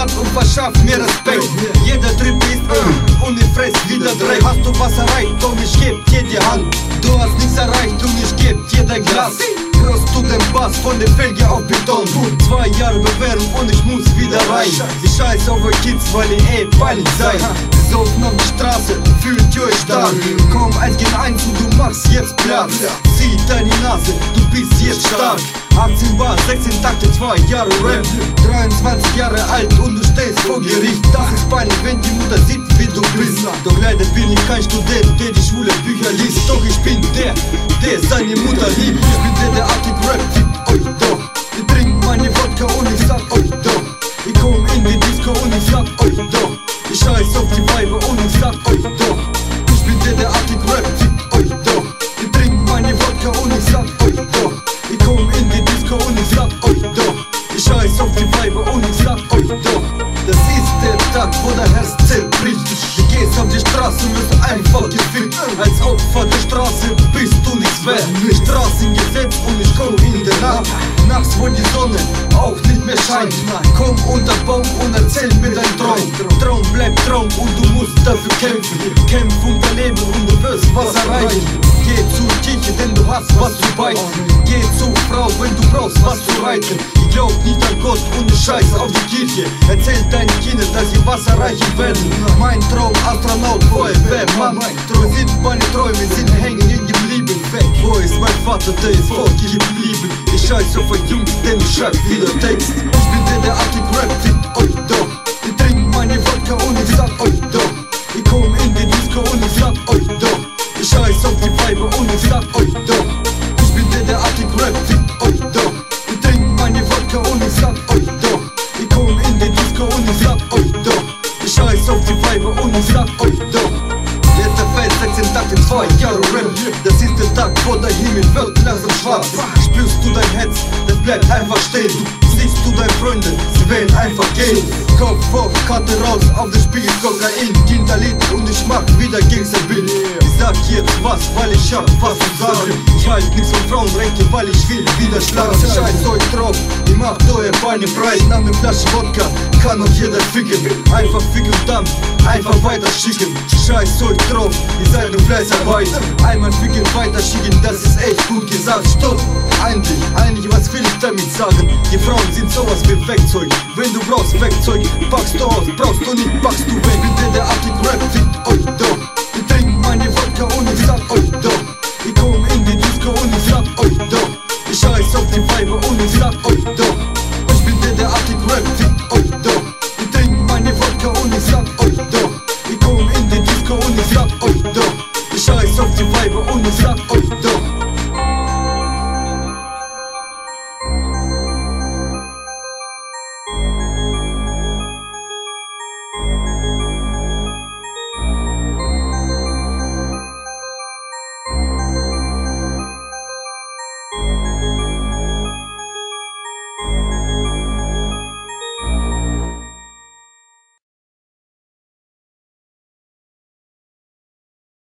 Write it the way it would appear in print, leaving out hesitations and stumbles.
Stadt und verschafft mir Respekt. Jeder Dritte ist und ich fress wieder Dreck. Hast du was erreicht und ich geb dir die Hand. Du hast nichts erreicht und ich geb dir dein Glas. Hörst du den Bass von der Felge auf Beton? 2 Jahre Bewährung und ich muss wieder rein. Ich scheiß auf euch Kids, weil ihr peinlich seid. Sie saufen auf die Straße, fühlt ihr euch stark. Komm 1 gegen 1 und du machst jetzt Platz. Zieh deine Nase, du bist jetzt stark. 18 Bar, 16 Takte, 2 Jahre Rap. 23 Jahre alt und du stehst vor Gericht. Das ist peinlich, wenn die Mutter sieht, wie du bist. Doch leider bin ich kein Student, der die Schule Bücher liest. Doch ich bin der seine Mutter liebt. Ich bin der Artig Rap, fickt euch doch. Ihr trinkt meine Wodka und ich sag euch doch. Ich komm in die Disco und ich sag euch doch. Ich scheiß auf die Weiber und ich sag euch doch. Ich bin der Artig Rap, fickt euch doch. Ihr trinkt meine Wodka und ich sag euch doch. Ich komm in die Disco und ich sag euch doch. Ich scheiß auf die Weiber und ich sag euch doch. Das ist der Tag, wo der Herz zerbricht. Du gehst auf die Straße und wirst einfach gefickt. Als Opfer der Straße bist du nichts wert. Straßengesetz und ich komm in der Nacht. Nachts, wo die Sonne auch nicht mehr scheint. Komm unter Baum und erzähl mir dein Traum. Traum bleibt Traum und du musst dafür kämpfen. Kämpf um dein Leben und du wirst was erreichen. Geh zur Kirche, denn du hast was zu beißen. Geh zur Frau, wenn du brauchst was zu reiten. Ich glaub nicht an Gott und ich scheiß auf die Kirche. Erzähl deinen Kindern, dass sie was erreichen werden. Mein Traum, Astronaut, Feuerwehrmann. Sind meine Träume, sind hängen geblieben. Wo ist mein Vater, der ist fortgeblieben? Ich scheiß auf ein Jungs, denn ich schreib wieder Text. Ich bin der Artig Rap, fickt euch doch. Ihr trinkt meine Wodka und ich sag euch doch. Ich komm in die Disco und ich sag euch doch. Ich scheiß auf die Weiber und ich sag euch doch. Ich bin der Artig Rap, fickt euch doch. Ihr trinkt meine Wodka und ich sag euch doch. Ich komm in die Disco und ich sag euch doch. Ich scheiß auf die Weiber und ich sag euch doch. Letzter Fest, 16 Tage, 2 Jahre Rap. Das ist der Tag, wo der Himmel wird langsam schwarz. Spürst du dein Herz, das bleibt einfach stehen. Siehst du deine Freunde, sie werden einfach gehen. Kopf hoch, Karte raus, auf den Spiegel Kokain. Kinderlied und ich mach wieder Gangsterbild. Ich sag jetzt was, weil ich hab was zu sagen. Ich halt nix von Frauenrechte, weil ich will wieder schlagen. Scheiß euch drauf, ihr macht eure Beine breit. Nach ne Flasche Wodka kann noch jeder ficken. Einfach ficken und dann einfach weiter schicken. Scheiß euch drauf, ihr seid nur Fleißarbeit. Einmal ficken, weiter schicken, das ist echt gut gesagt. Stopp, eigentlich, was will ich damit sagen? Die Frauen sind sowas wie Werkzeug. Wenn du brauchst Werkzeug, packst du aus, brauchst du nicht, packst du weg. Ich bin der Artig Rap, fickt euch doch. Ihr trinkt meine Wodka und ich sag euch doch. Ich komm in die Disco und ich sag euch doch. Ich scheiß auf die Weiber und ich sag euch doch. Ich bin der Artig Rap, fickt euch doch. Ihr trinkt meine Wodka und ich sag euch doch. Ich komm in die Disco und ich sag euch doch. Ich scheiß auf die Weiber und ich sag euch doch.